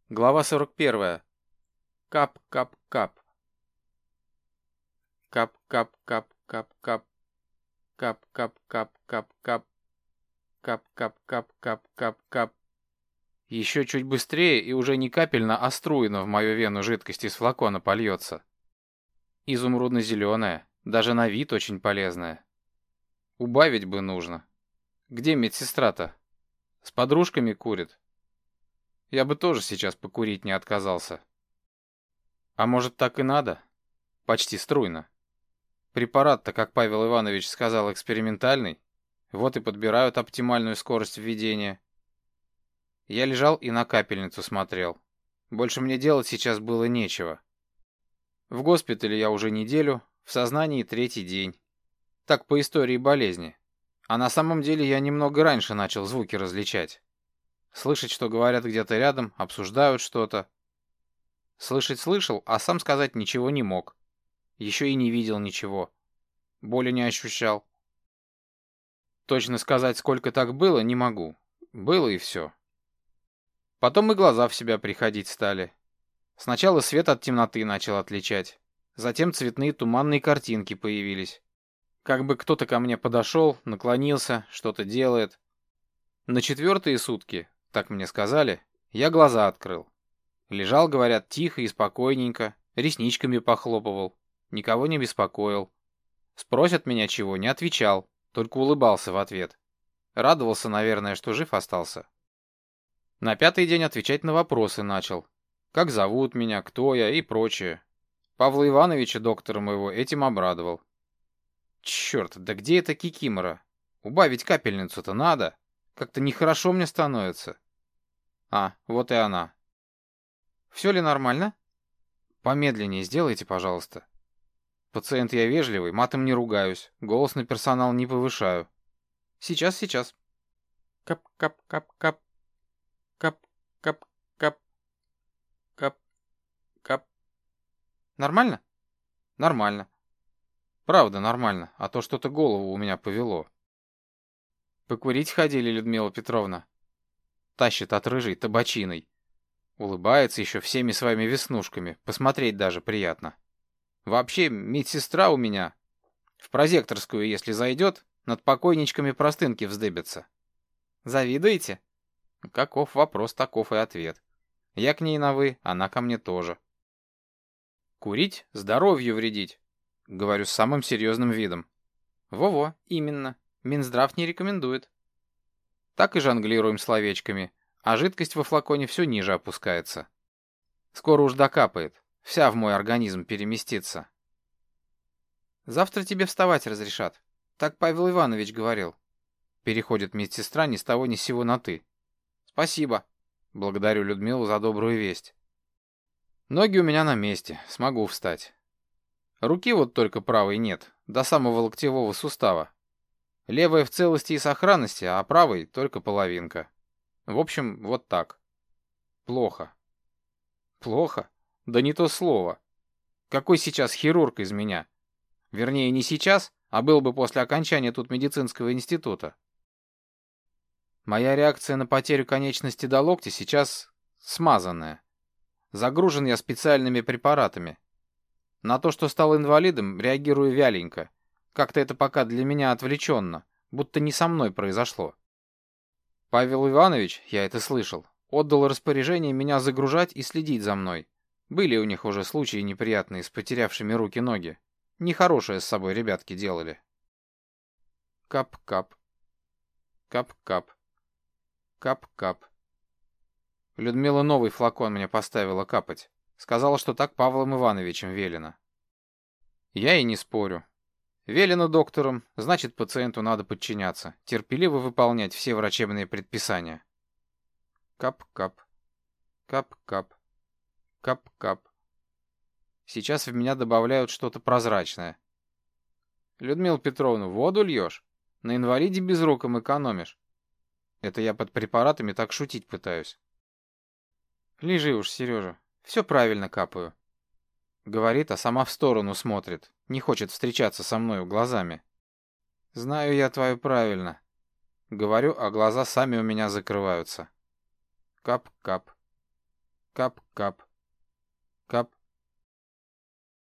Глава 41. Кап-кап-кап. Кап-кап-кап-кап-кап. Кап-кап-кап-кап-кап. Кап-кап-кап-кап-кап-кап. Еще чуть быстрее, и уже не капельно, а струйно в мою вену жидкость из флакона польется. Изумрудно-зеленая, даже на вид очень полезная. Убавить бы нужно. Где медсестра-то? С подружками курит? Я бы тоже сейчас покурить не отказался. А может, так и надо? Почти струйно. Препарат-то, как Павел Иванович сказал, экспериментальный. Вот и подбирают оптимальную скорость введения. Я лежал и на капельницу смотрел. Больше мне делать сейчас было нечего. В госпитале я уже неделю, в сознании третий день. Так по истории болезни. А на самом деле я немного раньше начал звуки различать. Слышать, что говорят где-то рядом, обсуждают что-то. Слышать слышал, а сам сказать ничего не мог. Еще и не видел ничего. Боли не ощущал. Точно сказать, сколько так было, не могу. Было и все. Потом и глаза в себя приходить стали. Сначала свет от темноты начал отличать. Затем цветные туманные картинки появились. Как бы кто-то ко мне подошел, наклонился, что-то делает. На четвертые сутки, так мне сказали, я глаза открыл. Лежал, говорят, тихо и спокойненько, ресничками похлопывал. Никого не беспокоил. Спросят меня чего, не отвечал, только улыбался в ответ. Радовался, наверное, что жив остался. На пятый день отвечать на вопросы начал. Как зовут меня, кто я и прочее. Павла Ивановича, доктора моего, этим обрадовал. Черт, да где эта кикимора? Убавить капельницу-то надо. Как-то нехорошо мне становится. А, вот и она. Все ли нормально? Помедленнее сделайте, пожалуйста. Пациент я вежливый, матом не ругаюсь, голос на персонал не повышаю. Сейчас. Кап-кап-кап-кап. Кап-кап-кап. Кап-кап. Нормально? Нормально. Правда, нормально, а то что-то голову у меня повело. Покурить ходили, Людмила Петровна. Тащит от рыжей табачиной. Улыбается еще всеми своими веснушками, посмотреть даже приятно. Вообще, медсестра у меня. В прозекторскую, если зайдет, над покойничками простынки вздыбятся. Завидуете? Каков вопрос, таков и ответ. Я к ней на «вы», она ко мне тоже. Курить — здоровью вредить, говорю с самым серьезным видом. Во-во, именно. Минздрав не рекомендует. Так и жонглируем словечками, а жидкость во флаконе все ниже опускается. Скоро уж докапает, вся в мой организм переместится. Завтра тебе вставать разрешат. Так Павел Иванович говорил. Переходит медсестра ни с того ни с сего на «ты». Спасибо. Благодарю Людмилу за добрую весть. Ноги у меня на месте, смогу встать. Руки вот только правой нет, до самого локтевого сустава. Левая в целости и сохранности, а правой только половинка. В общем, вот так. Плохо. Плохо? Да не то слово. Какой сейчас хирург из меня? Вернее, не сейчас, а был бы после окончания тут медицинского института. Моя реакция на потерю конечности до локтя сейчас смазанная. Загружен я специальными препаратами. На то, что стал инвалидом, реагирую вяленько. Как-то это пока для меня отвлеченно, будто не со мной произошло. Павел Иванович, я это слышал, отдал распоряжение меня загружать и следить за мной. Были у них уже случаи неприятные с потерявшими руки-ноги. Нехорошее с собой ребятки делали. Кап-кап. Кап-кап. Кап-кап. Людмила новый флакон мне поставила капать. Сказала, что так Павлом Ивановичем велено. Я и не спорю. Велено доктором, значит, пациенту надо подчиняться, терпеливо выполнять все врачебные предписания. Кап-кап. Кап-кап. Кап-кап. Сейчас в меня добавляют что-то прозрачное. Людмила Петровна, воду льешь? На инвалиде безруком экономишь. Это я под препаратами так шутить пытаюсь. Лежи уж, Сережа. Все правильно капаю. Говорит, а сама в сторону смотрит. Не хочет встречаться со мною глазами. Знаю я твою правильно. Говорю, а глаза сами у меня закрываются. Кап-кап. Кап-кап. Кап.